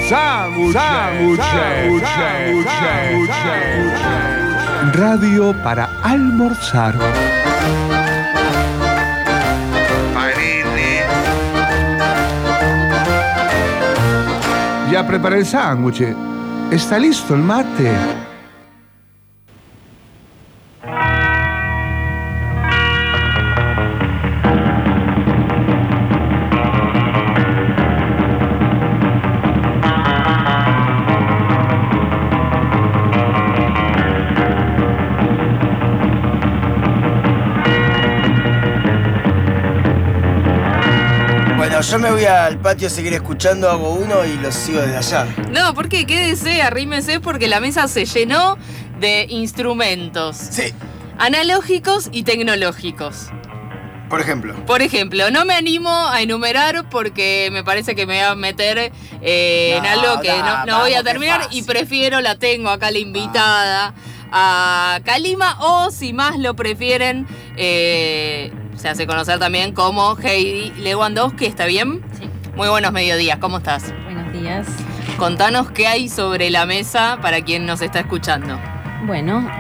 Radio para almorzar. Ya preparé el sándwich. ¿Está listo el mate? Yo me voy al patio a seguir escuchando, hago uno y lo sigo desde allá. No, ¿por qué? Quédese, arrímese, porque la mesa se llenó de instrumentos. Sí. Analógicos y tecnológicos. Por ejemplo, no me animo a enumerar porque me parece que me voy a meter en algo que no voy a terminar y prefiero, la tengo acá la invitada a Kalima, o si más lo prefieren, se hace conocer también como Heidi Lewandowski, ¿está bien? Sí. Muy buenos mediodías, ¿cómo estás? Buenos días. Contanos qué hay sobre la mesa para quien nos está escuchando. Bueno,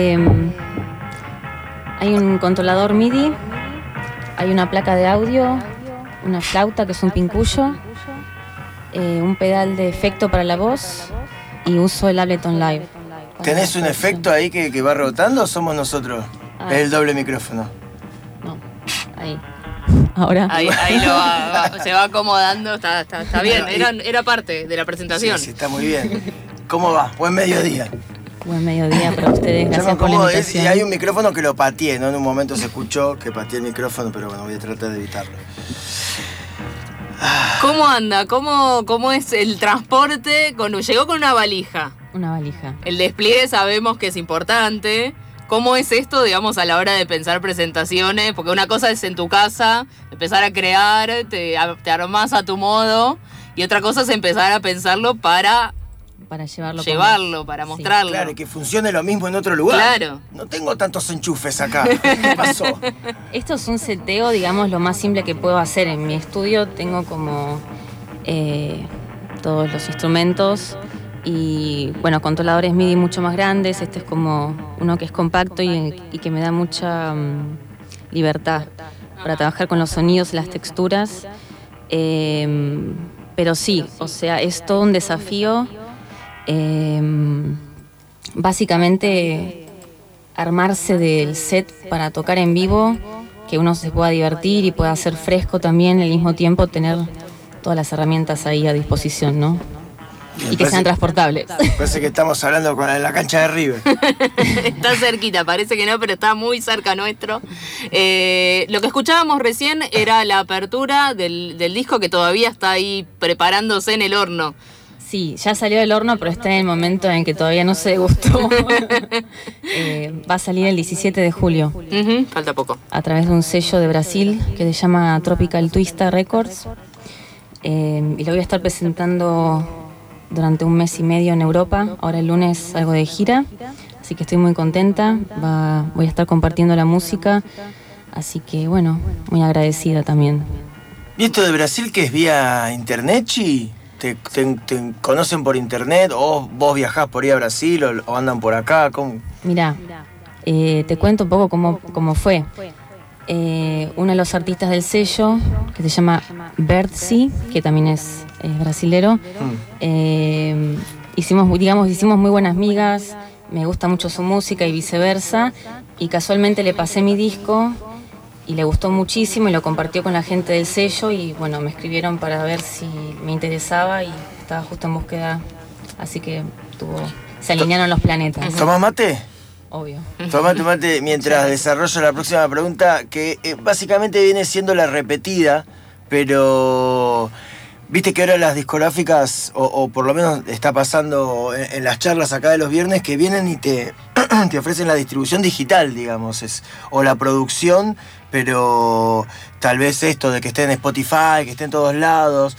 hay un controlador MIDI, hay una placa de audio, una flauta que es un pincuyo, un pedal de efecto para la voz y uso el Ableton Live. ¿tenés un efecto ahí que va rebotando o somos nosotros? Es el doble micrófono. No, ahí. Ahora. Ahí se va acomodando, está bien, era parte de la presentación. Sí, está muy bien. ¿Cómo va? Buen mediodía. Buen mediodía para ustedes, gracias por la invitación. Y hay un micrófono que lo pateé, ¿no? En un momento se escuchó que pateé el micrófono, pero bueno, voy a tratar de evitarlo. ¿Cómo anda? ¿Cómo es el transporte? Llegó con una valija. Una valija. El despliegue sabemos que es importante. ¿Cómo es esto, digamos, a la hora de pensar presentaciones? Porque una cosa es en tu casa, empezar a crear, te armás a tu modo, y otra cosa es empezar a pensarlo para llevarlo, para mostrarlo. Sí, claro, y que funcione lo mismo en otro lugar. Claro. No tengo tantos enchufes acá. ¿Qué pasó? Esto es un seteo, digamos, lo más simple que puedo hacer. En mi estudio tengo como todos los instrumentos y, bueno, controladores MIDI mucho más grandes. Este es como uno que es compacto y que me da mucha libertad para trabajar con los sonidos y las texturas. Pero sí, o sea, es todo un desafío. Básicamente armarse del set para tocar en vivo, que uno se pueda divertir y pueda hacer fresco también, al mismo tiempo tener todas las herramientas ahí a disposición, ¿no? Y que sean transportables. Parece que estamos hablando con la cancha de River. Está cerquita, parece que no, pero está muy cerca nuestro. Lo que escuchábamos recién era la apertura del disco que todavía está ahí preparándose en el horno. Sí, ya salió del horno, pero está en el momento en que todavía no se degustó. Va a salir el 17 de julio. Falta poco. A través de un sello de Brasil que se llama Tropical Twista Records. Y lo voy a estar presentando durante un mes y medio en Europa. Ahora el lunes salgo de gira, así que estoy muy contenta. Voy a estar compartiendo la música, así que bueno, muy agradecida también. ¿Y esto de Brasil que es vía internet, Chi? ¿Te conocen por internet o vos viajás por ahí a Brasil o andan por acá? ¿Cómo? Mirá, te cuento un poco cómo fue. Uno de los artistas del sello, que se llama Bertzi, que también es brasilero, hicimos muy buenas migas, me gusta mucho su música y viceversa, y casualmente le pasé mi disco y le gustó muchísimo y lo compartió con la gente del sello y bueno, me escribieron para ver si me interesaba y estaba justo en búsqueda, así que se alinearon los planetas. ¿Tomás mate? Obvio. Tomate mate mientras desarrollo la próxima pregunta, que básicamente viene siendo la repetida, pero viste que ahora las discográficas, o por lo menos está pasando en las charlas acá de los viernes, que vienen y te ofrecen la distribución digital, digamos, o la producción, pero tal vez esto de que esté en Spotify, que esté en todos lados.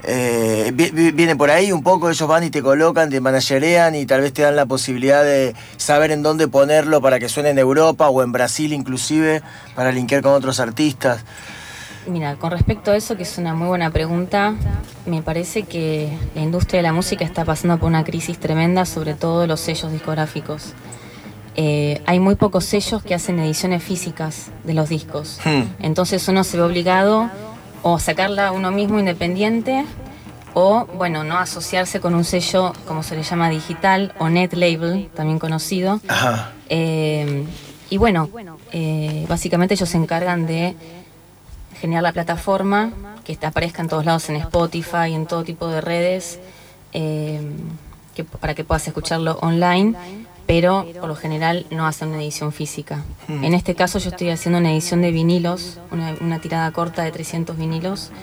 Viene por ahí un poco, ellos van y te colocan, te managerean y tal vez te dan la posibilidad de saber en dónde ponerlo para que suene en Europa o en Brasil inclusive, para linkear con otros artistas. Mira, con respecto a eso, que es una muy buena pregunta, me parece que la industria de la música está pasando por una crisis tremenda, sobre todo los sellos discográficos. Hay muy pocos sellos que hacen ediciones físicas de los discos. Entonces uno se ve obligado o a sacarla uno mismo independiente o, bueno, no asociarse con un sello, como se le llama, digital o net label, también conocido. Ajá. Y bueno, básicamente ellos se encargan de generar la plataforma que aparezca en todos lados, en Spotify, en todo tipo de redes, para que puedas escucharlo online, pero por lo general no hacen una edición física. En este caso yo estoy haciendo una edición de vinilos, una tirada corta de 300 vinilos,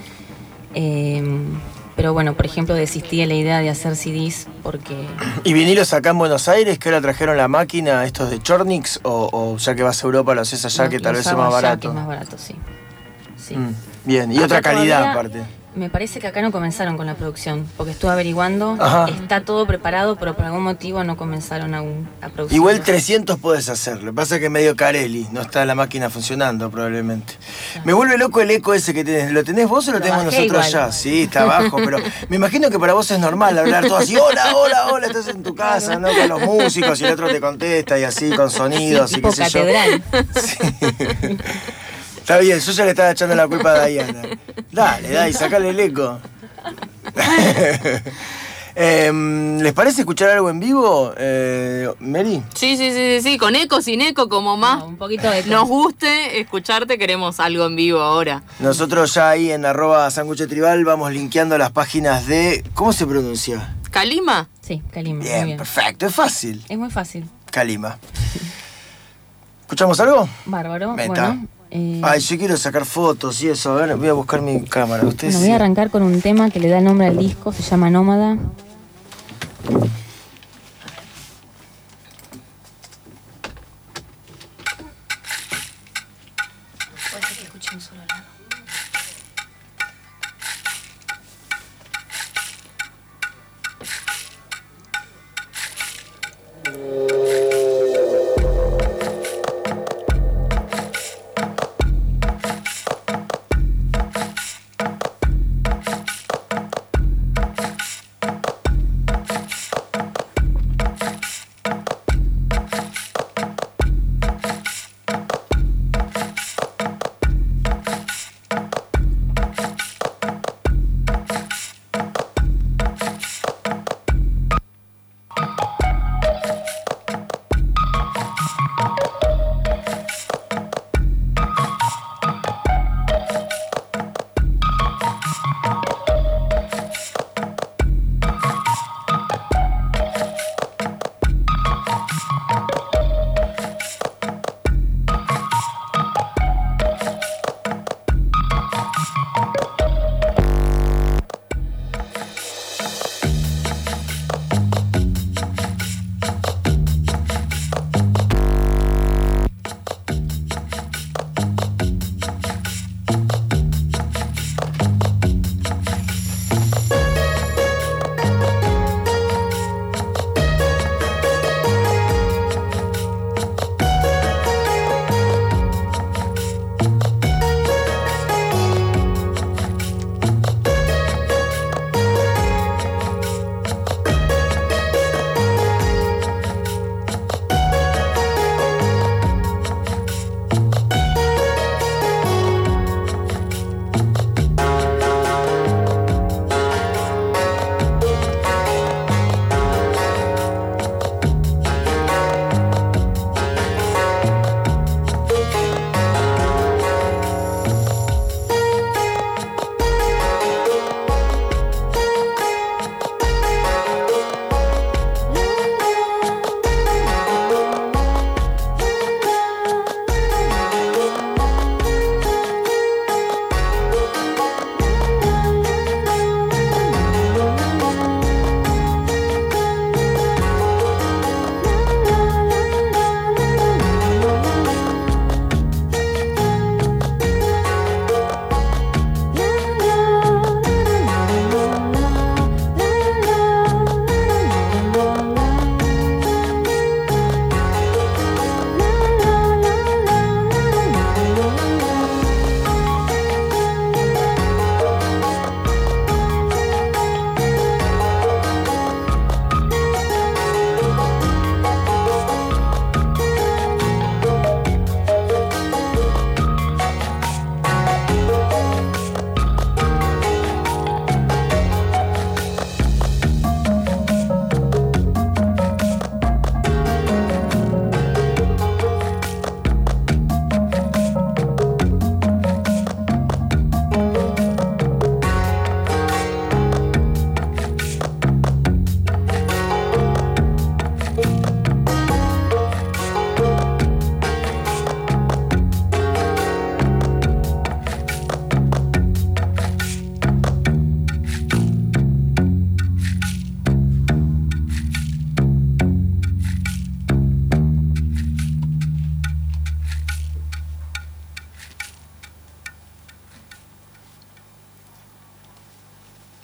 pero bueno, por ejemplo, desistí de la idea de hacer CDs porque... ¿Y vinilos acá en Buenos Aires, que ahora trajeron la máquina, estos de Chornix, o ya que vas a Europa lo haces allá, que tal vez es más barato? Que es más barato, sí. Sí. Bien, y Acá otra calidad todavía, aparte. Me parece que acá no comenzaron con la producción, porque estuve averiguando, está todo preparado, pero por algún motivo no comenzaron aún a producir. Igual 300 puedes hacer, lo que pasa es que es medio Carelli, no está la máquina funcionando probablemente. Me vuelve loco el eco ese que tenés. ¿Lo tenés vos o lo tenemos nosotros igual allá? Sí, está abajo, pero me imagino que para vos es normal hablar todo así, hola, hola, hola, estás en tu casa, ¿no? Con los músicos y el otro te contesta y así, con sonidos y qué sé yo. Catedral. Sí. Está bien, yo ya le estaba echando la culpa a Diana. Dale, sacale el eco. ¿Les parece escuchar algo en vivo, Mary? Sí, con eco, sin eco, como más Un poquito de eco. nos guste escucharte, queremos algo en vivo ahora. Nosotros ya ahí en @sanguchetribal vamos linkeando las páginas de... ¿Cómo se pronuncia? ¿Calima? Sí, Calima. Bien, muy bien. perfecto, es fácil. Es muy fácil. Calima. ¿Escuchamos algo? Bárbaro. Meta. Bueno, Ay, yo quiero sacar fotos y eso. A ver, voy a buscar mi cámara. Ustedes voy a arrancar con un tema que le da nombre al disco, se llama Nómada. Puede ser que escuche un solo lado.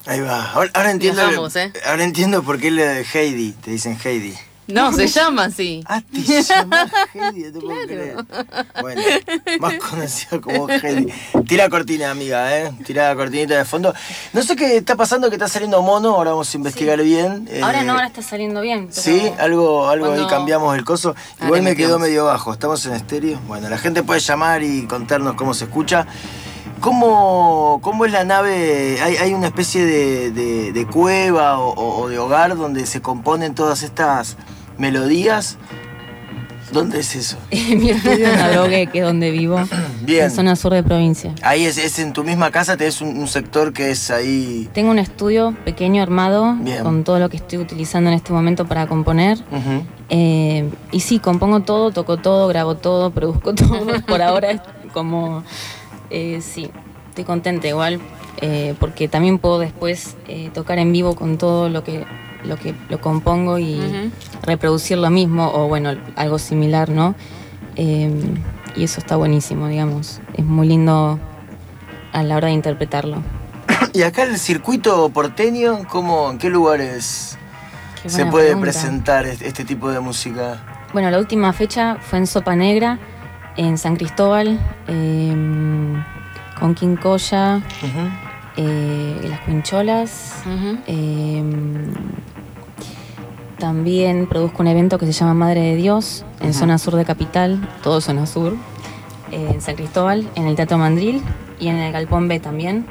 Ahí va. Ahora entiendo. Viajamos, Ahora entiendo por qué le de Heidi. Te dicen Heidi. No, se llama así. Ah, te llamas Heidi, no te puedo creer. Bueno, más conocido como Heidi. Tira cortina, amiga, Tira la cortinita de fondo. No sé qué está pasando, que está saliendo mono, ahora vamos a investigar bien. Ahora no, ahora está saliendo bien. Pero sí, algo ahí cuando... cambiamos el coso. Igual me quedó medio bajo, estamos en estéreo. Bueno, la gente puede llamar y contarnos cómo se escucha. ¿Cómo es la nave? ¿Hay una especie de cueva o de hogar donde se componen todas estas melodías? ¿Dónde es eso? Mi estudio en Adrogué, que es donde vivo. Bien. En zona sur de provincia. Ahí es en tu misma casa, tenés un sector que es ahí. Tengo un estudio pequeño armado. Bien. Con todo lo que estoy utilizando en este momento para componer. Uh-huh. Y sí, compongo todo, toco todo, grabo todo, produzco todo. Por ahora es como... sí, estoy contenta igual, porque también puedo después tocar en vivo con todo lo compongo y reproducir lo mismo o bueno, algo similar, ¿no? Y eso está buenísimo, digamos. Es muy lindo a la hora de interpretarlo. ¿Y acá el circuito porteño, en qué lugares se puede presentar este tipo de música? Bueno, la última fecha fue en Sopa Negra, en San Cristóbal, con Quincoya, Las Quincholas. También produzco un evento que se llama Madre de Dios, en zona sur de Capital, todo zona sur, en San Cristóbal, en el Teatro Mandril y en el Galpón B también.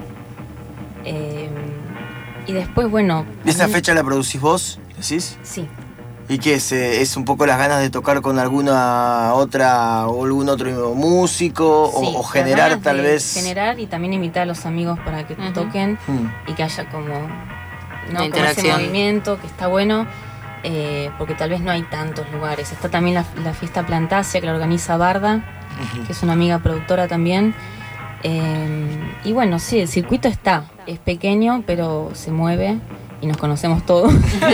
Y después, bueno... ¿Esa fecha la producís vos, decís? Sí. ¿Y qué es un poco las ganas de tocar con alguna otra o algún otro músico? Sí, o generar tal vez... Generar y también invitar a los amigos para que toquen y que haya como ese movimiento que está bueno, porque tal vez no hay tantos lugares. Está también la fiesta Plantasia que la organiza Barda, que es una amiga productora también. Y bueno, sí, el circuito es pequeño pero se mueve. Y nos conocemos todos.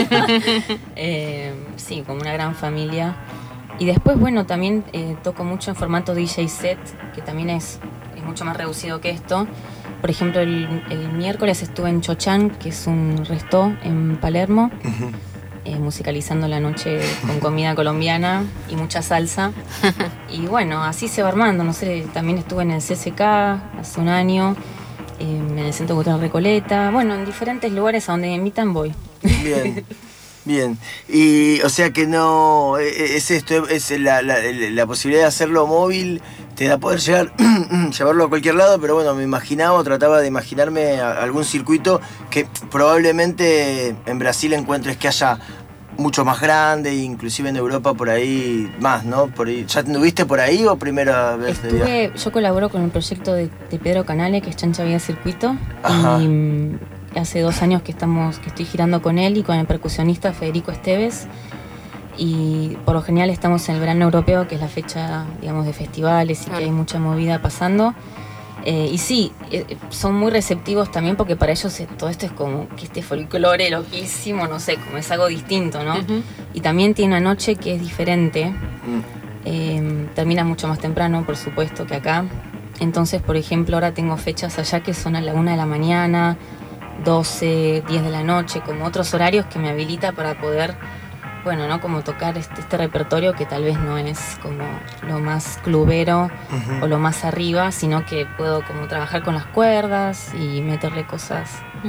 Sí, como una gran familia. Y después, bueno, también toco mucho en formato DJ set, que también es mucho más reducido que esto. Por ejemplo, el miércoles estuve en Chochán, que es un resto en Palermo, musicalizando la noche con comida colombiana y mucha salsa. Y bueno, así se va armando. No sé, también estuve en el CCK hace un año. En el Centro Cultural Recoleta, bueno, en diferentes lugares a donde me invitan voy. Bien, bien. Y o sea que no, es esto, es la posibilidad de hacerlo móvil, te da poder llevarlo a cualquier lado, pero bueno, trataba de imaginarme algún circuito que probablemente en Brasil encuentres que haya mucho más grande, inclusive en Europa por ahí más, ¿no? Por ahí, ¿ya anduviste por ahí o primera vez? Yo colaboro con el proyecto de Pedro Canale, que es Chancha Vía Circuito. Ajá. Y hace 2 años que estoy girando con él y con el percusionista Federico Esteves. Y por lo general estamos en el verano europeo, que es la fecha, digamos, de festivales y que hay mucha movida pasando. Y sí, son muy receptivos también porque para ellos todo esto es como que este folclore loquísimo, no sé, como es algo distinto, ¿no? Y también tiene una noche que es diferente, termina mucho más temprano, por supuesto, que acá. Entonces, por ejemplo, ahora tengo fechas allá que son a la 1 de la mañana, 12, 10 de la noche, como otros horarios que me habilita para poder... Bueno, ¿no? Como tocar este repertorio que tal vez no es como lo más clubero o lo más arriba, sino que puedo como trabajar con las cuerdas y meterle cosas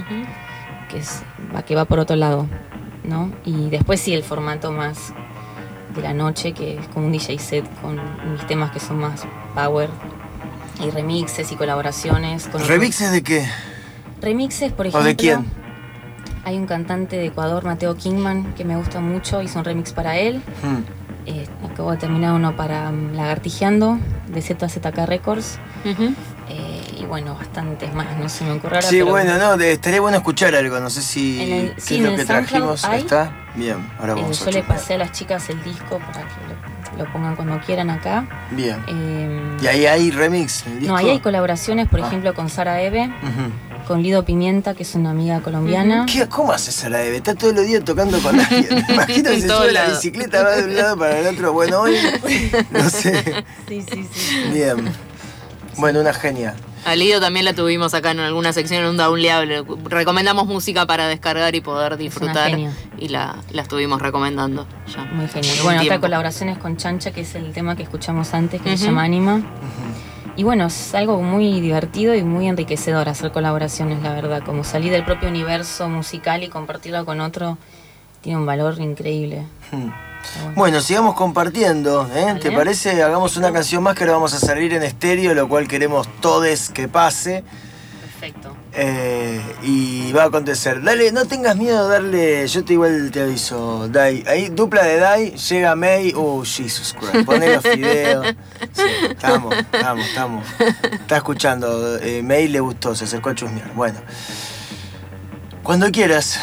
que va por otro lado, ¿no? Y después sí el formato más de la noche, que es como un DJ set con mis temas que son más power y remixes y colaboraciones. ¿Remixes de qué? Remixes, por ejemplo... ¿O de quién? Hay un cantante de Ecuador, Mateo Kingman, que me gusta mucho, hizo un remix para él. Acabo de terminar uno para Lagartijeando, de ZZK Records. Y bueno, bastantes más, no se me ocurre ahora. Sí, pero... bueno, estaría bueno escuchar algo, no sé si qué es lo que trajimos. ¿Está? Bien, ahora vamos a yo le pasé a las chicas el disco para que lo pongan cuando quieran acá. Bien. ¿Y ahí hay remix en el disco? No, ahí hay colaboraciones, por ejemplo, con Sara Eve. Con Lido Pimienta, que es una amiga colombiana. ¿Cómo hace Sara Eve? Está todos los días tocando con alguien. Me imagino que se sube la bicicleta, va de un lado para el otro. Bueno, hoy, no sé. Sí. Bien. Bueno, una genia. A Lido también la tuvimos acá en alguna sección, en un downloadable. Recomendamos música para descargar y poder disfrutar. Y la estuvimos recomendando ya. Muy genial. Bueno, acá colaboraciones con Chancha, que es el tema que escuchamos antes, que se llama Anima. Y bueno, es algo muy divertido y muy enriquecedor hacer colaboraciones, la verdad. Como salir del propio universo musical y compartirlo con otro, tiene un valor increíble. Bueno, sigamos compartiendo, ¿eh? ¿Te parece? Hagamos una canción más que ahora vamos a salir en estéreo, lo cual queremos todes que pase. Perfecto. Y va a acontecer. Dale, no tengas miedo de darle. Yo igual te aviso, Dai. Ahí, dupla de Dai, llega May. Jesus Christ. Poné los fideos. Sí, estamos. Está escuchando. May le gustó, se acercó a chusmear. Bueno. Cuando quieras.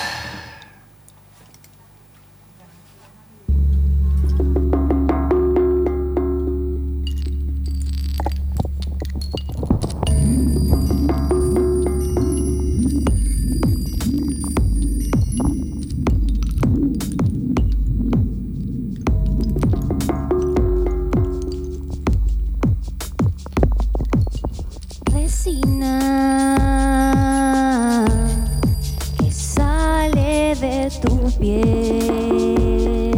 Que sale de tu piel,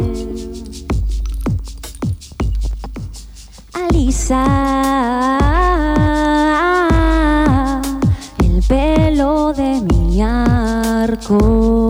alisa el pelo de mi arco.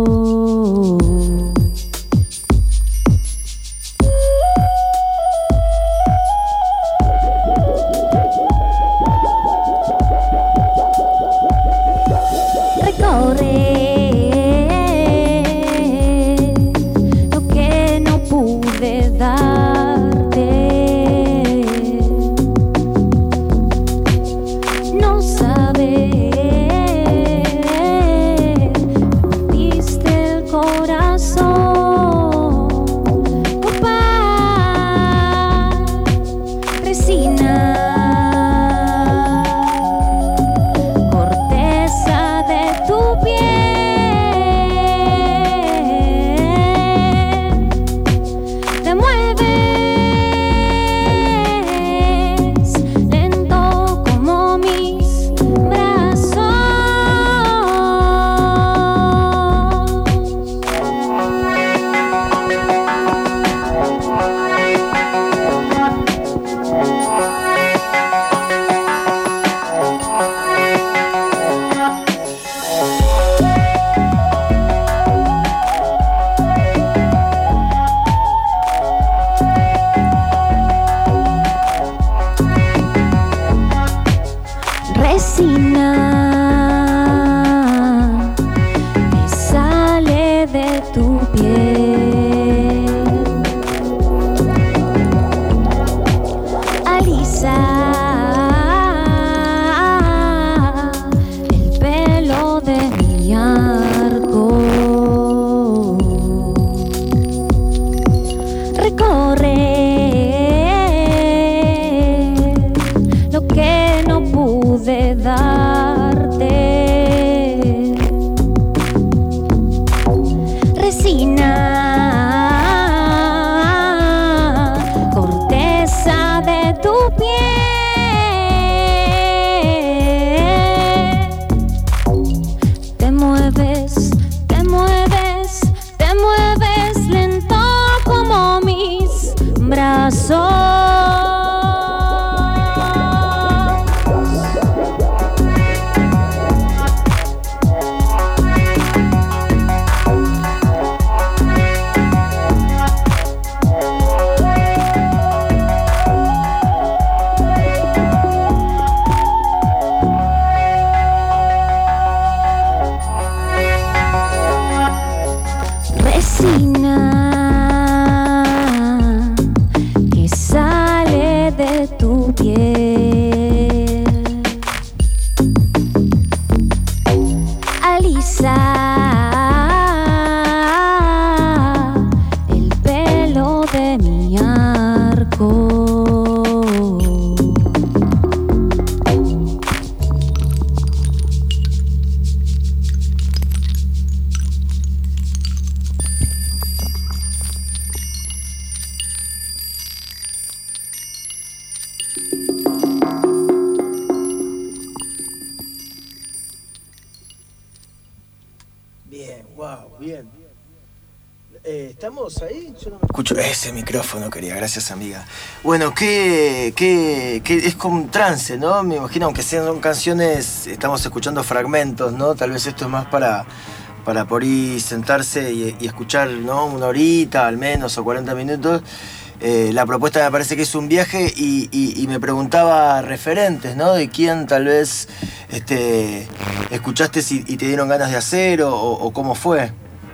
bien. ¿Estamos ahí? Yo no me escucho. Ese micrófono, querida. Gracias, amiga. Bueno, que es como un trance, ¿no? Me imagino, aunque sean canciones, estamos escuchando fragmentos, ¿no? Tal vez esto es más para por ahí sentarse y escuchar, ¿no? Una horita al menos o 40 minutos. La propuesta me parece que es un viaje y me preguntaba referentes, ¿no? De quién tal vez escuchaste y te dieron ganas de hacer o cómo fue.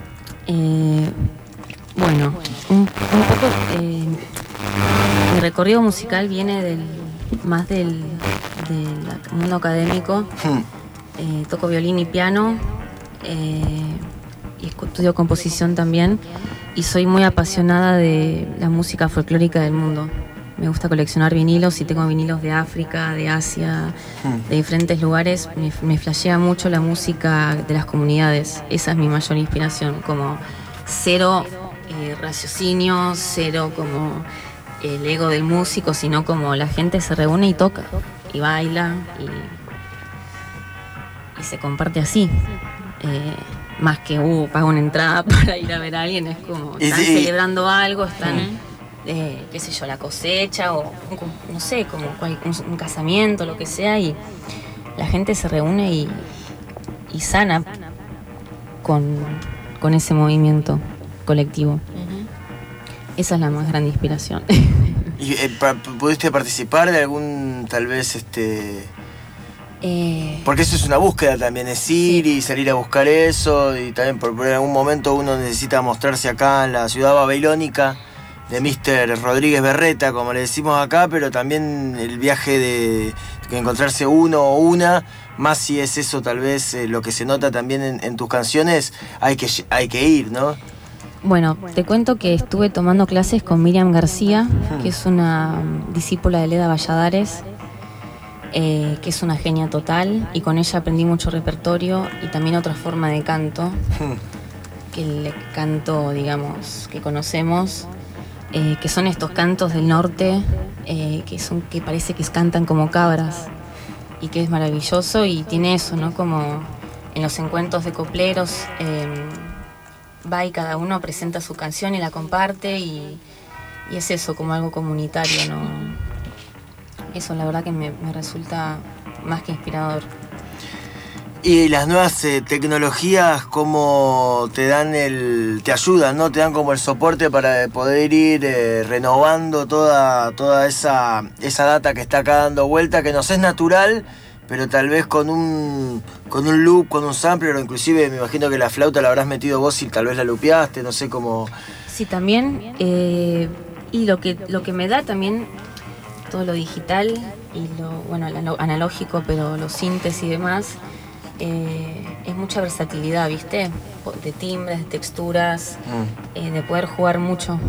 Bueno, un poco mi recorrido musical viene más del mundo académico. Toco violín y piano y estudio composición también, y soy muy apasionada de la música folclórica del mundo. Me gusta coleccionar vinilos y tengo vinilos de África, de Asia, de diferentes lugares. Me flashea mucho la música de las comunidades. Esa es mi mayor inspiración, como cero raciocinio, cero como el ego del músico, sino como la gente se reúne y toca y baila y se comparte así. Más que pago una entrada para ir a ver a alguien, es como están celebrando algo, están qué sé yo, la cosecha o no sé, como un casamiento, lo que sea, y la gente se reúne y sana con ese movimiento colectivo. Esa es la más grande inspiración. ¿Y pudiste participar de algún, tal vez, porque eso es una búsqueda también, es ir y salir a buscar eso, y también por en algún momento uno necesita mostrarse acá en la ciudad babilónica de Mr. Rodríguez Berreta, como le decimos acá, pero también el viaje de encontrarse uno o una, más si es eso tal vez lo que se nota también en tus canciones, hay que ir, ¿no? Bueno, te cuento que estuve tomando clases con Miriam García, que es una discípula de Leda Valladares, que es una genia total, y con ella aprendí mucho repertorio y también otra forma de canto, que el canto, digamos, que conocemos, que son estos cantos del norte, que parece que cantan como cabras, y que es maravilloso, y tiene eso, ¿no? Como en los encuentros de copleros, va y cada uno presenta su canción y la comparte, y es eso, como algo comunitario, ¿no? Eso la verdad que me resulta más que inspirador. Y las nuevas tecnologías, ¿cómo te ayudan, ¿no? Te dan como el soporte para poder ir renovando toda esa data que está acá dando vuelta, que nos es natural, pero tal vez con un loop, con un sampler, o inclusive me imagino que la flauta la habrás metido vos y tal vez la lupeaste, no sé cómo. Sí, también. Y lo que me da también todo lo digital y lo analógico, pero los sintes y demás, es mucha versatilidad, ¿viste? De timbres, de texturas, de poder jugar mucho.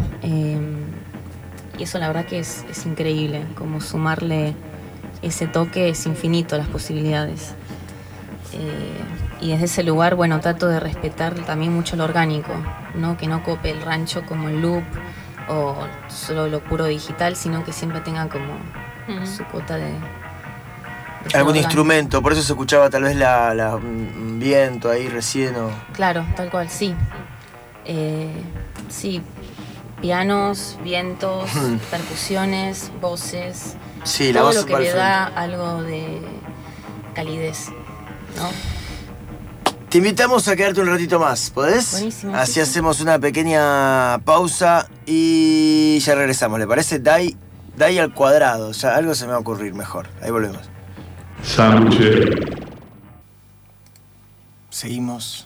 Y eso la verdad que es increíble, como sumarle ese toque, es infinito las posibilidades. Y desde ese lugar, bueno, trato de respetar también mucho lo orgánico, ¿no? Que no cope el rancho como el loop o solo lo puro digital, sino que siempre tenga como su cuota de algún instrumento, por eso se escuchaba tal vez un viento ahí recién o... Claro, tal cual, sí. Sí, pianos, vientos, percusiones, voces, sí, todo la voz lo que le da algo de calidez, ¿no? Te invitamos a quedarte un ratito más, ¿podés? Buenísimo. Así sí, hacemos una pequeña pausa y ya regresamos, ¿le parece? Dai al cuadrado, ya algo se me va a ocurrir mejor. Ahí volvemos. Sándwich. Seguimos.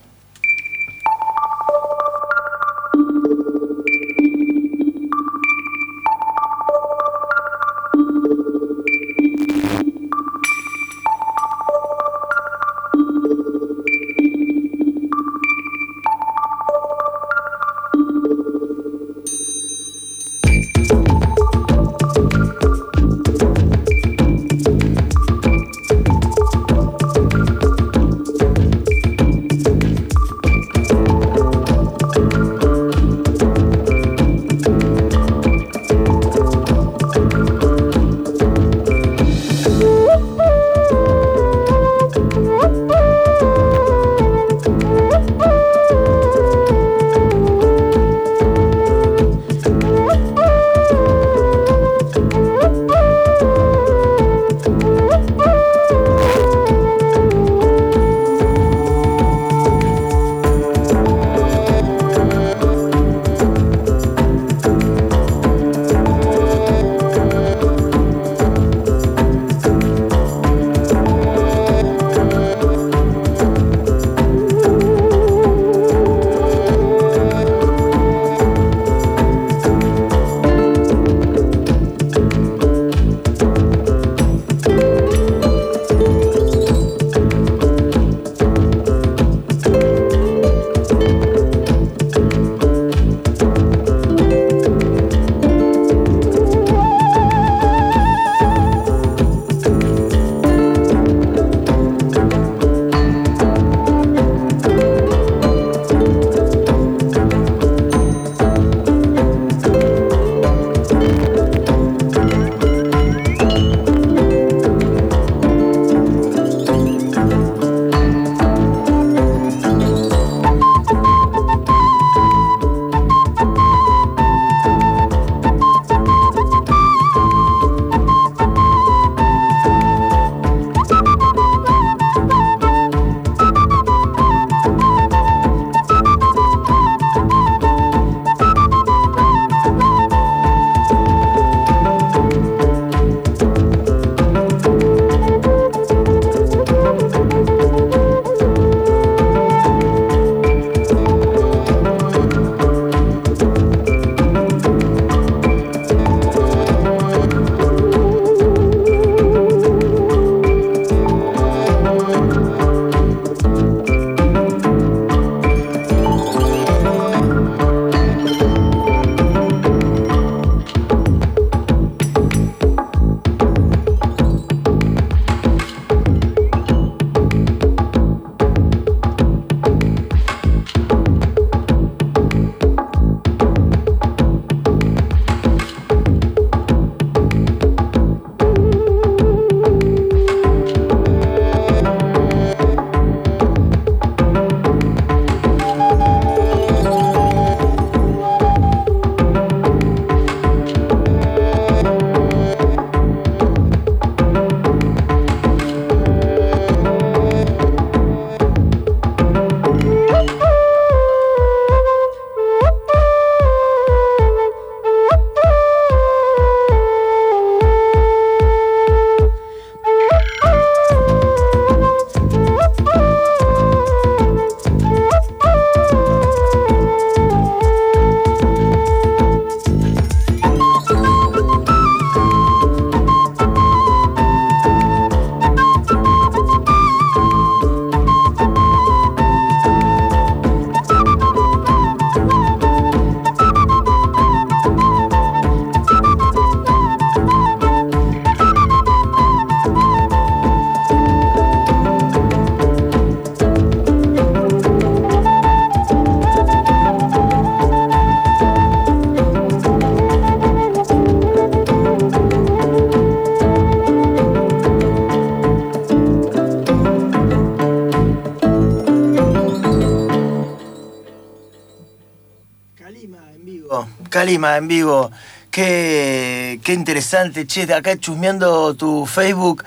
Kalima en vivo. Qué interesante, che, acá chusmeando tu Facebook.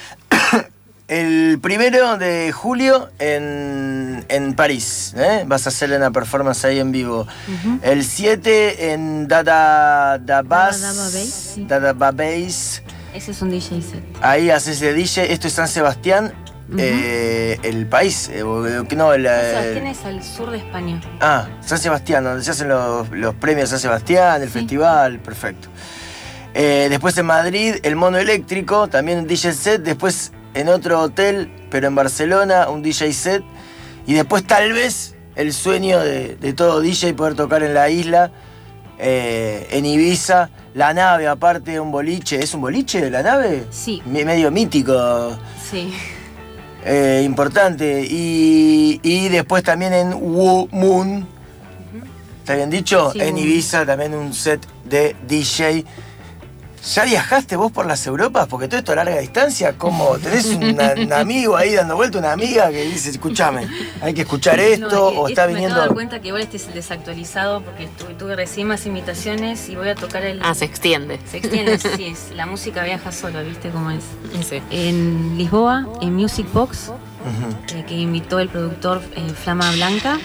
El 1 de julio en París, vas a hacer una performance ahí en vivo. El 7 en Dada Bass. Ese es un DJ set. Ahí haces de DJ. Esto es San Sebastián, el país. San Sebastián es al sur de España. Ah, San Sebastián, donde se hacen los premios San Sebastián, el festival, perfecto. Después en Madrid, el Mono Eléctrico, también un DJ set. Después en otro hotel, pero en Barcelona, un DJ set. Y después tal vez el sueño de todo DJ, poder tocar en la isla, en Ibiza. La nave, aparte, un boliche. ¿Es un boliche la nave? Sí. Medio mítico. Sí. Importante. Y después también en Wu Moon. ¿Está bien dicho? Sí, en Ibiza también un set de DJ. ¿Ya viajaste vos por las Europas? Porque todo esto a larga distancia, ¿cómo? ¿Tenés un amigo ahí dando vuelta, una amiga que dice, escúchame, hay que escuchar esto? ¿O está viniendo? Me acabo de dar cuenta que igual este es desactualizado porque tuve recién más invitaciones y voy a tocar el... Ah, se extiende. Se extiende, sí, la música viaja sola, ¿viste cómo es? Sí. En Lisboa, en Music Box, que invitó el productor Flama Blanca.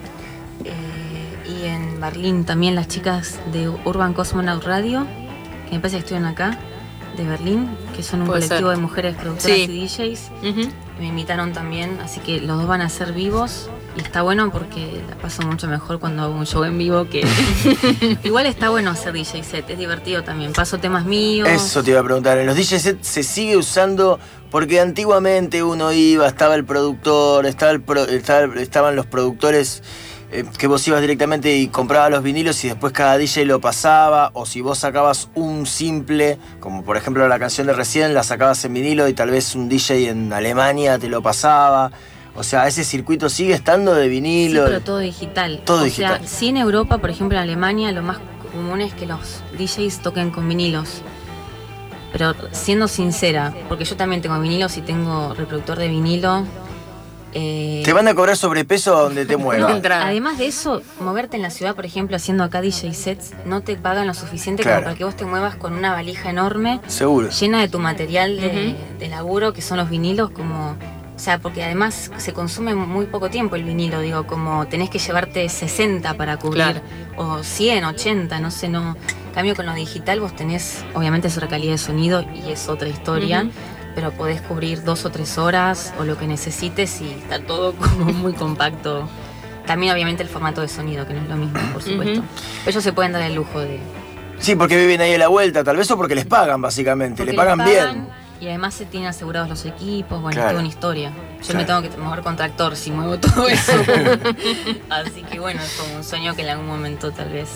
Y en Berlín también las chicas de Urban Cosmonaut Radio, que me parece que estuvieron acá, de Berlín, que son un colectivo de mujeres productoras y DJs. Me invitaron también, así que los dos van a ser vivos. Y está bueno porque la paso mucho mejor cuando hago un show en vivo que... Igual está bueno hacer DJ set, es divertido también. Paso temas míos. Eso te iba a preguntar. En los DJ set se sigue usando, porque antiguamente uno iba, estaba el productor, estaban los productores... que vos ibas directamente y comprabas los vinilos y después cada DJ lo pasaba, o si vos sacabas un simple, como por ejemplo la canción de recién, la sacabas en vinilo y tal vez un DJ en Alemania te lo pasaba. O sea, ese circuito sigue estando de vinilo. Sí, pero todo digital. Todo digital. O sea, sí en Europa, por ejemplo en Alemania, lo más común es que los DJs toquen con vinilos. Pero siendo sincera, porque yo también tengo vinilos y tengo reproductor de vinilo. Te van a cobrar sobrepeso a donde te muevas. No, además de eso, moverte en la ciudad, por ejemplo, haciendo acá DJ sets, no te pagan lo suficiente como para que vos te muevas con una valija enorme, seguro, llena de tu material de laburo, que son los vinilos, como... O sea, porque además se consume muy poco tiempo el vinilo, digo, como tenés que llevarte 60 para cubrir, o 100, 80, no sé, no... En cambio, con lo digital vos tenés, obviamente es otra calidad de sonido y es otra historia, pero podés cubrir 2 o 3 horas o lo que necesites y está todo como muy compacto. También obviamente el formato de sonido, que no es lo mismo, por supuesto. Ellos se pueden dar el lujo de... Sí, porque viven ahí a la vuelta, tal vez, o porque les pagan, básicamente. Porque le pagan bien. Y además se tienen asegurados los equipos, bueno, claro, es toda una historia. Yo me tengo que mover con tractor si muevo todo eso. Así que bueno, es como un sueño que en algún momento tal vez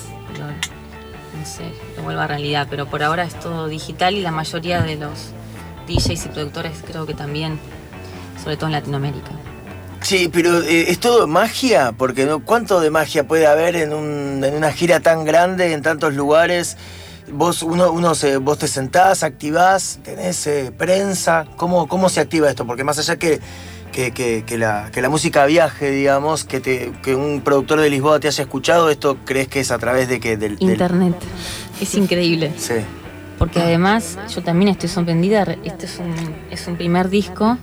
lo vuelva a realidad, pero por ahora es todo digital y la mayoría de los DJs y productores creo que también, sobre todo en Latinoamérica. Sí, pero ¿es todo magia? Porque ¿cuánto de magia puede haber en una gira tan grande, en tantos lugares? Vos te sentás, activás, tenés prensa. ¿Cómo se activa esto? Porque más allá que la música viaje, digamos, que un productor de Lisboa te haya escuchado, ¿esto crees que es a través de qué? Del Internet. Es increíble. Sí. Porque además yo también estoy sorprendida. Este es un primer disco.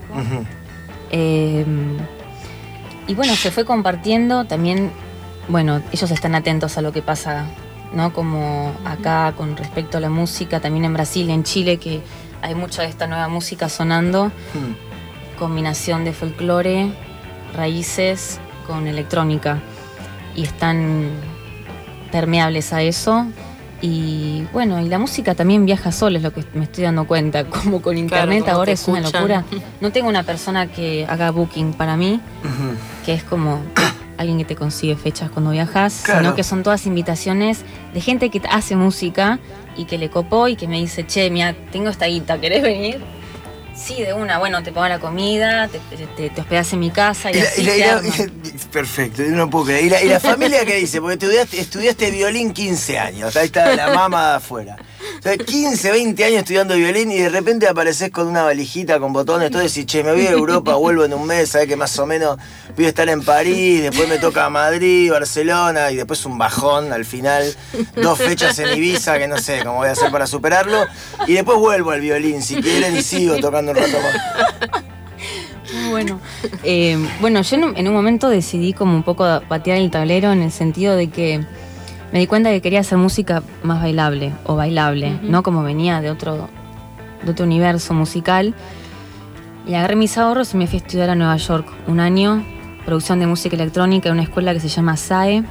Y bueno, se fue compartiendo también. Bueno, ellos están atentos a lo que pasa, ¿no? Como acá con respecto a la música, también en Brasil, en Chile, que hay mucha de esta nueva música sonando. Combinación de folclore, raíces con electrónica. Y están permeables a eso. Y bueno, y la música también viaja sola, es lo que me estoy dando cuenta. Como con internet ahora es una locura. No tengo una persona que haga booking para mí, que es como alguien que te consigue fechas cuando viajas, sino que son todas invitaciones de gente que hace música y que le copó y que me dice, che, mira, tengo esta guita, ¿querés venir? Sí, de una, bueno, te pago la comida, te hospedás en mi casa y así perfecto, no puedo creer. ¿Y la familia qué dice? Porque estudiaste violín 15 años, ahí está la mamá de afuera. O sea, 15, 20 años estudiando violín y de repente apareces con una valijita con botones, todo decís, che, me voy a Europa, vuelvo en un mes, sabés que más o menos voy a estar en París, después me toca Madrid, Barcelona y después un bajón al final, 2 fechas en Ibiza que no sé cómo voy a hacer para superarlo y después vuelvo al violín si quieren y sigo tocando un rato más. Bueno, yo en un momento decidí como un poco patear el tablero en el sentido de que me di cuenta que quería hacer música más bailable, ¿no? Como venía de otro universo musical. Y agarré mis ahorros y me fui a estudiar a Nueva York 1 año, producción de música electrónica en una escuela que se llama SAE.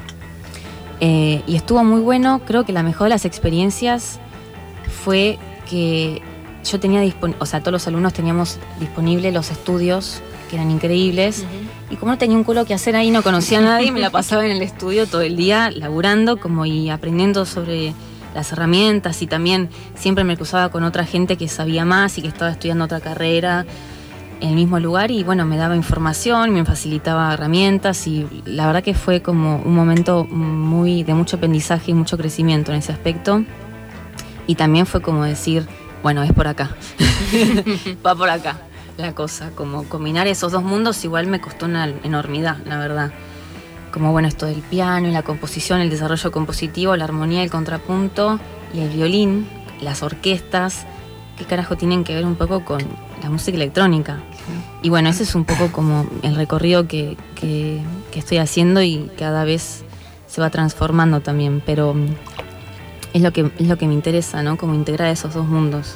Y estuvo muy bueno. Creo que la mejor de las experiencias fue que yo tenía todos los alumnos teníamos disponibles los estudios, que eran increíbles. Y como no tenía un culo que hacer ahí, no conocía a nadie, me la pasaba en el estudio todo el día, laburando y aprendiendo sobre las herramientas. Y también siempre me cruzaba con otra gente que sabía más y que estaba estudiando otra carrera en el mismo lugar. Y bueno, me daba información, me facilitaba herramientas. Y la verdad que fue como un momento de mucho aprendizaje y mucho crecimiento en ese aspecto. Y también fue como decir, bueno, es por acá. Va por acá la cosa. Como combinar esos 2 mundos igual me costó una enormidad, la verdad. Como bueno, esto del piano y la composición, el desarrollo compositivo, la armonía, el contrapunto y el violín, las orquestas, ¿qué carajo tienen que ver un poco con la música electrónica? Y bueno, ese es un poco como el recorrido que estoy haciendo y cada vez se va transformando también, pero es lo que me interesa, ¿no? Como integrar esos 2 mundos.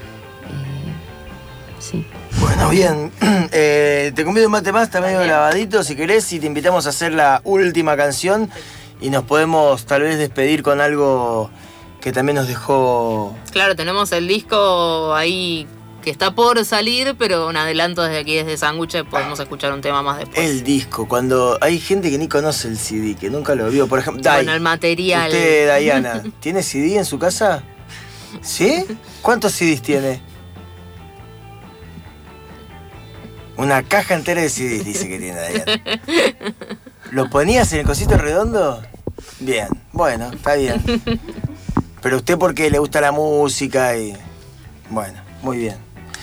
Sí. Bueno, bien. Te convido un mate más, está medio grabadito, si querés, y te invitamos a hacer la última canción y nos podemos tal vez despedir con algo que también nos dejó... Claro, tenemos el disco ahí que está por salir, pero un adelanto desde aquí, desde Sándwich, podemos escuchar un tema más después. El disco, cuando hay gente que ni conoce el CD, que nunca lo vio, por ejemplo... Bueno, el material. Usted, Diana, ¿tiene CD en su casa? ¿Sí? ¿Cuántos CDs tiene? Una caja entera de CDs, dice que tiene Diana. ¿Lo ponías en el cosito redondo? Bien, bueno, está bien. Pero usted porque le gusta la música y... Bueno, muy bien.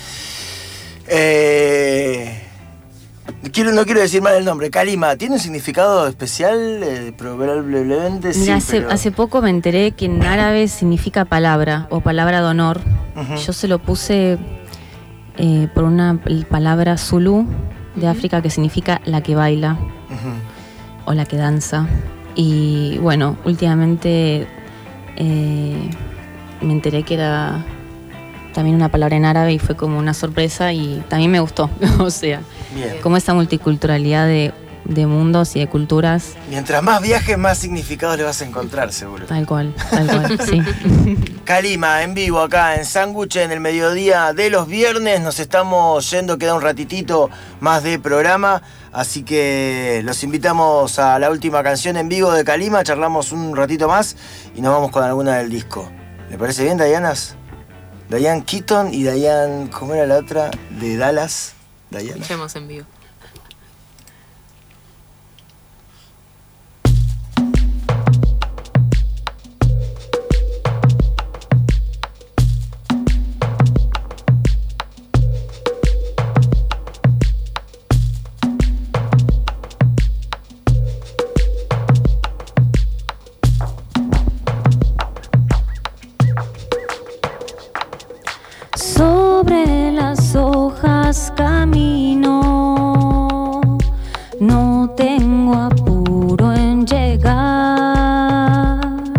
No quiero decir mal el nombre. Kalima, ¿tiene un significado especial? Probablemente sí. Mira, pero... hace poco me enteré que en árabe significa palabra o palabra de honor. Yo se lo puse por una palabra zulú de África que significa la que baila o la que danza. Y bueno, últimamente me enteré que era también una palabra en árabe y fue como una sorpresa y también me gustó. O sea, bien. Como esa multiculturalidad de mundos y de culturas. Mientras más viajes, más significados le vas a encontrar, seguro. Tal cual, sí. Kalima, en vivo acá en Sándwich, en el mediodía de los viernes. Nos estamos yendo, queda un ratitito más de programa. Así que los invitamos a la última canción en vivo de Kalima. Charlamos un ratito más y nos vamos con alguna del disco. ¿Le parece bien, Dianas? Diane Keaton y Diane, ¿cómo era la otra? De Dallas. Diana. Escuchemos en vivo. Sobre las hojas camino, no tengo apuro en llegar.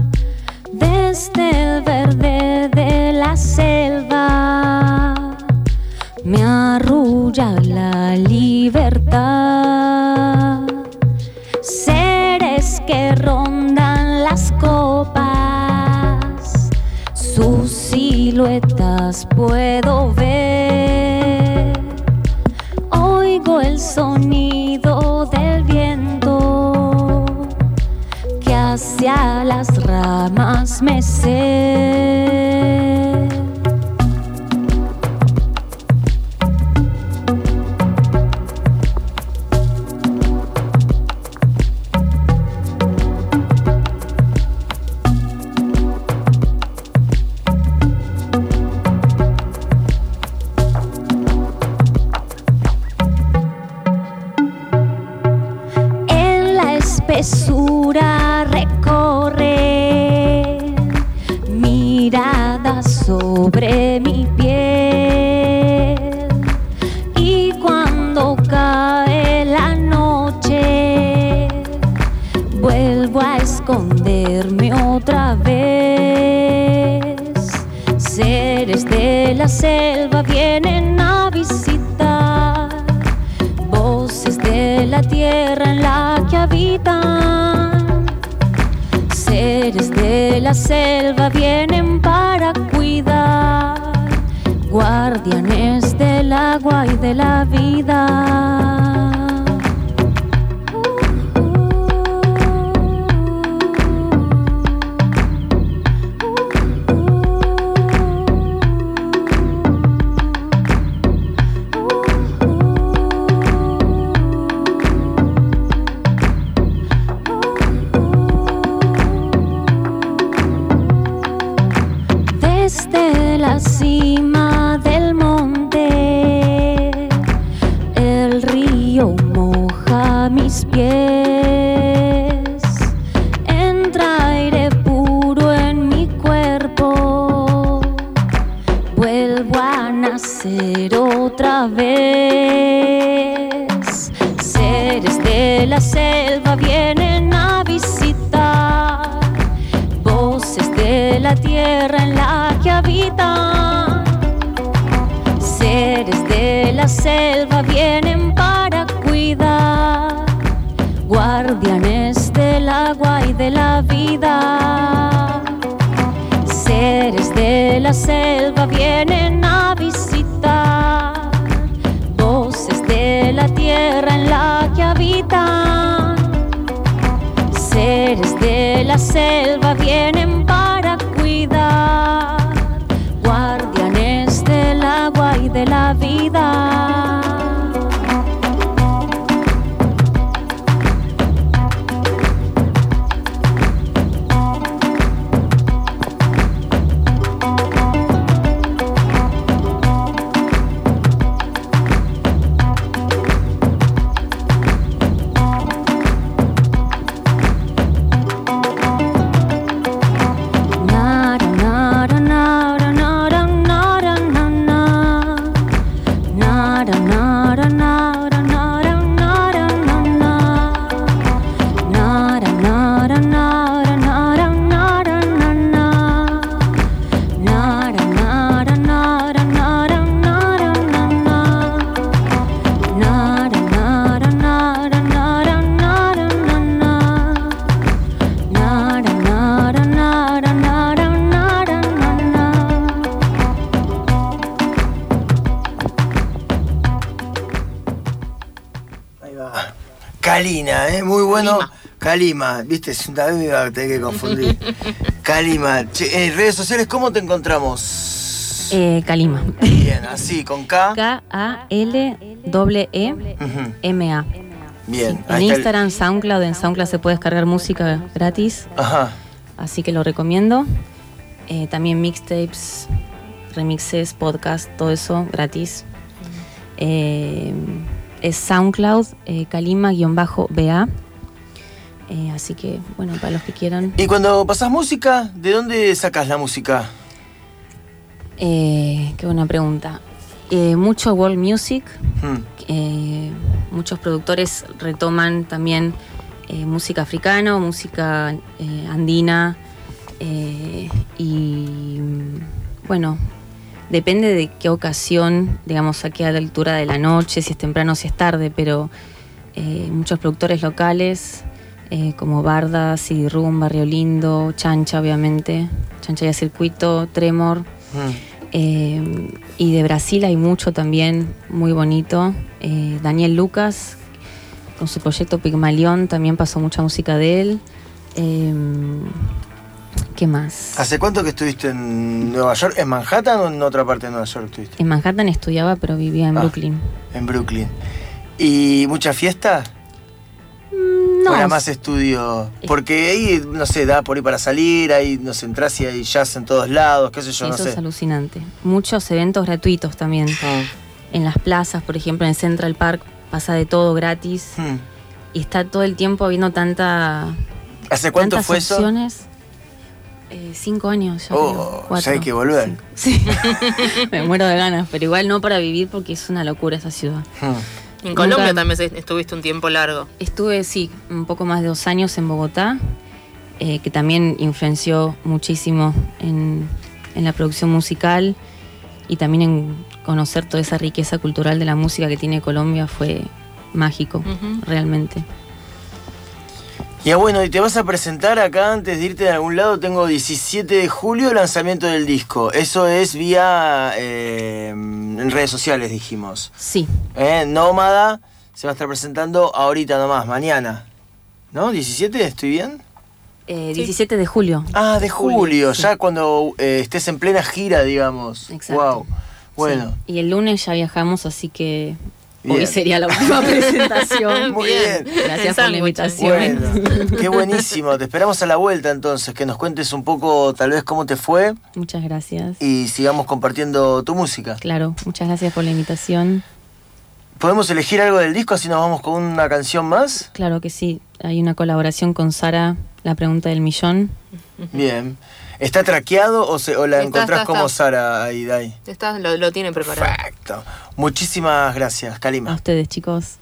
Desde el verde de la selva me arrulla la libertad. Seres que rondan las copas, sus siluetas puedo ver. Oigo el sonido del viento que hacia las ramas mece. sobre mi piel. Y cuando cae la noche, vuelvo a esconderme otra vez. Seres de la selva vienen a visitar, voces de la tierra en la que habitan. Seres de la selva vienen para cuidar, guardianes del agua y de la vida. Desde la cima del monte, el río moja mis pies. Entra aire puro en mi cuerpo, vuelvo a nacer otra vez. Seres de la selva vienen a visitar, voces de la tierra en la que habitan. Seres de la selva vienen para cuidar, guardianes del agua y de la vida. Seres de la selva vienen a visitar, voces de la tierra en la que habitan. Seres de la selva vienen para cuidar, guardianes del agua y de la vida. Kalina, muy bueno. Kalima, viste, una vez me iba a tener que confundir. Kalima. Che, en redes sociales, ¿cómo te encontramos? Kalima. Bien, así, con K. K-A-L-E-M-A. Bien. Sí, en Instagram, SoundCloud. En SoundCloud se puede descargar música gratis. Ajá. Así que lo recomiendo. También mixtapes, remixes, podcast, todo eso gratis. Es SoundCloud, Kalima-BA. Así que, bueno, para los que quieran. Y cuando pasás música, ¿de dónde sacas la música? Qué buena pregunta. Mucho world music. Muchos productores retoman también música africana, música andina. Y bueno, depende de qué ocasión, digamos, a qué altura de la noche, si es temprano o si es tarde, pero muchos productores locales, como Barda, CD Room, Barrio Lindo, Chancha, obviamente, Chancha y a Circuito, Tremor. Y de Brasil hay mucho también, muy bonito. Daniel Lucas, con su proyecto Pigmalión, también pasó mucha música de él. ¿Qué más? ¿Hace cuánto que estuviste en Nueva York? ¿En Manhattan o en otra parte de Nueva York estuviste? En Manhattan estudiaba, pero vivía en Brooklyn. En Brooklyn. ¿Y mucha fiesta? No. ¿O era más estudio? Porque ahí, no sé, da por ahí para salir, ahí, no sé, entras y hay jazz en todos lados, qué sé yo, no sé. Eso es alucinante. Muchos eventos gratuitos también. En las plazas, por ejemplo, en Central Park, pasa de todo gratis. Y está todo el tiempo habiendo ¿Hace cuánto fue opciones. 5 años ya. Creo, 4, ya hay que volver. 5. Sí, me muero de ganas, pero igual no para vivir porque es una locura esa ciudad. En Colombia también estuviste un tiempo largo. Estuve, sí, un poco más de 2 años en Bogotá, que también influenció muchísimo en la producción musical y también en conocer toda esa riqueza cultural de la música que tiene Colombia. Fue mágico, realmente. Ya bueno, y te vas a presentar acá antes de irte de algún lado. Tengo 17 de julio lanzamiento del disco. Eso es vía en redes sociales, dijimos. Sí. Nómada se va a estar presentando ahorita nomás, mañana. ¿No? ¿17? ¿Estoy bien? 17 de julio. Ah, de julio, sí. Ya cuando estés en plena gira, digamos. Exacto. Wow. Bueno. Sí. Y el lunes ya viajamos, así que bien. Hoy sería la última presentación. Muy bien. Gracias por la invitación. Bueno, qué buenísimo. Te esperamos a la vuelta entonces, que nos cuentes un poco tal vez cómo te fue. Muchas gracias. Y sigamos compartiendo tu música. Claro, muchas gracias por la invitación. ¿Podemos elegir algo del disco así nos vamos con una canción más? Claro que sí. Hay una colaboración con Sara, La Pregunta del Millón. Bien. ¿Está traqueado o la encontrás como Sara ahí, Dai? Lo tiene preparado. Perfecto. Muchísimas gracias, Kalima. A ustedes, chicos.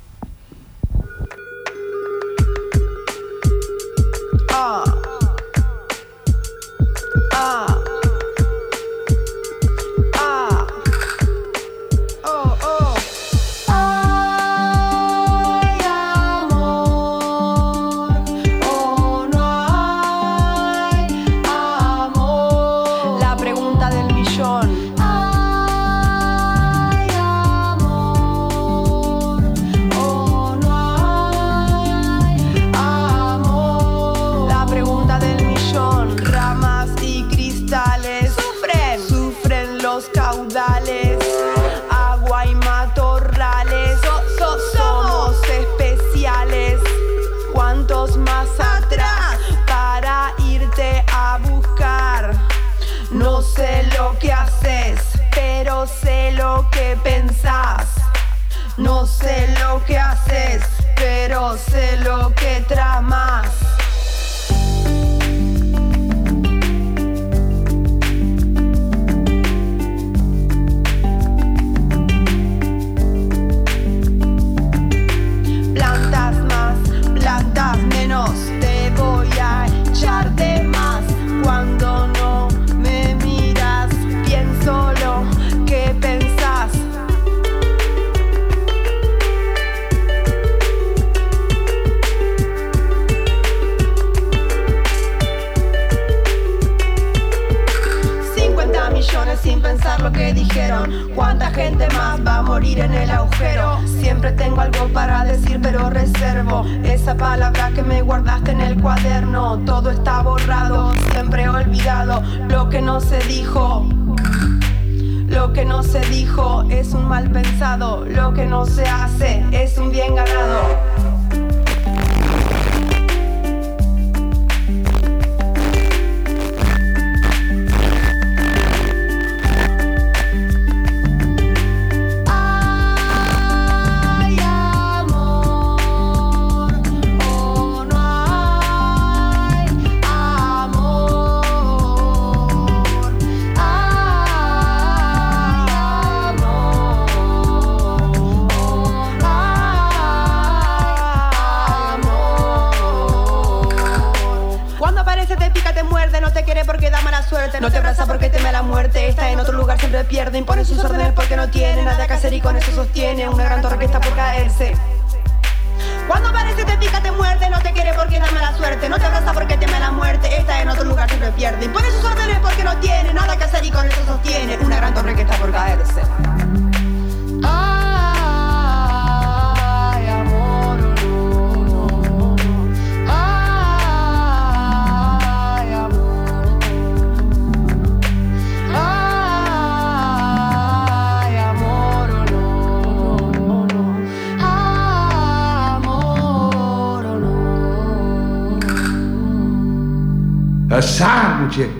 No sé lo que haces, pero sé lo que pensás. No sé lo que haces, pero sé lo que tramas. Plantas más, plantas menos, te voy a echar de más cuando no me miras, pienso lo que pensás. Millones sin pensar lo que dijeron. ¿Cuánta gente más va a morir en el agujero? Siempre tengo algo para decir, pero reservo esa palabra que me guardaste en el cuaderno. Todo está borrado, siempre olvidado. Lo que no se dijo, lo que no se dijo es un mal pensado. Lo que no se hace es un bien ganado. No te abraza porque teme a la muerte. Está en otro lugar, siempre pierde. Impone sus órdenes porque no tiene nada que hacer y con eso sostiene una gran torre que está por caerse. Cuando aparece te pica, te muerde. No te quiere porque da mala suerte. No te abraza porque teme a la muerte. Está en otro lugar, siempre pierde. Impone sus órdenes porque no tiene nada que hacer y con eso sostiene una gran torre que está por caerse. Sangue